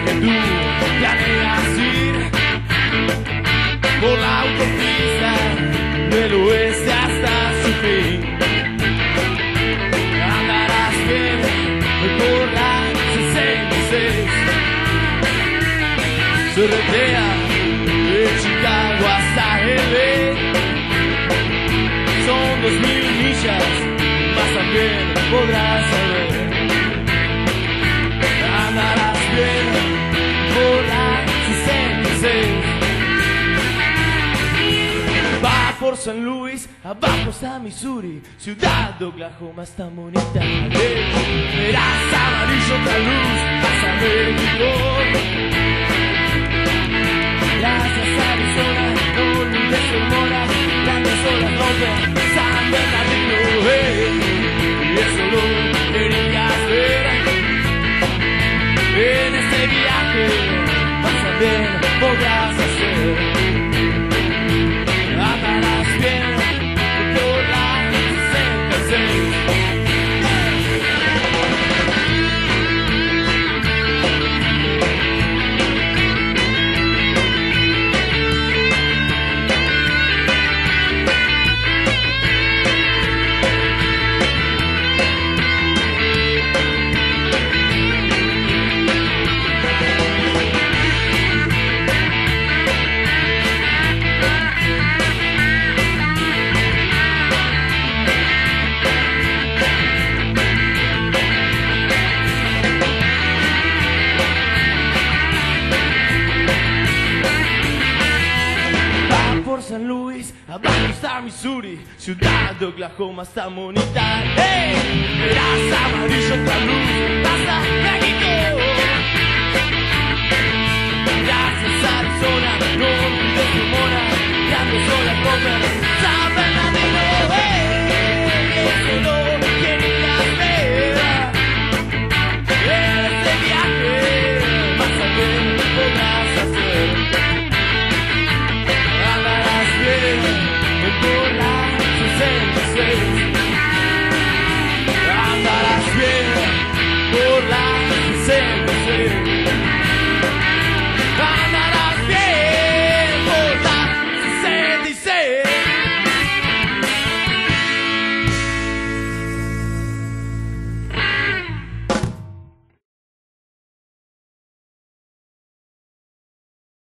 que tú planeas ir por la autopista del oeste hasta su fin. Andarás bien por la 66, carretera de Chicago hasta LA. Son 2000 millas, más también podrás saber. Andarás bien por la 66. Va por San Luis, abajo está Missouri, ciudad de Oklahoma está bonita. Verás amarillo otra luz hasta México. Gracias Arizona, no olvides Sonora, grandes olas rompen San Bernardino. Y eso lo querías ver. En este viaje vas a ver, podrás hacer. Andarás bien por la 66. San Luis, abajo está Missouri, ciudad de Oklahoma está bonita. ¡Hey! Verás amarillo otra luz hasta México. Gracias Arizona, no olvides Pomona, grandes olas rompen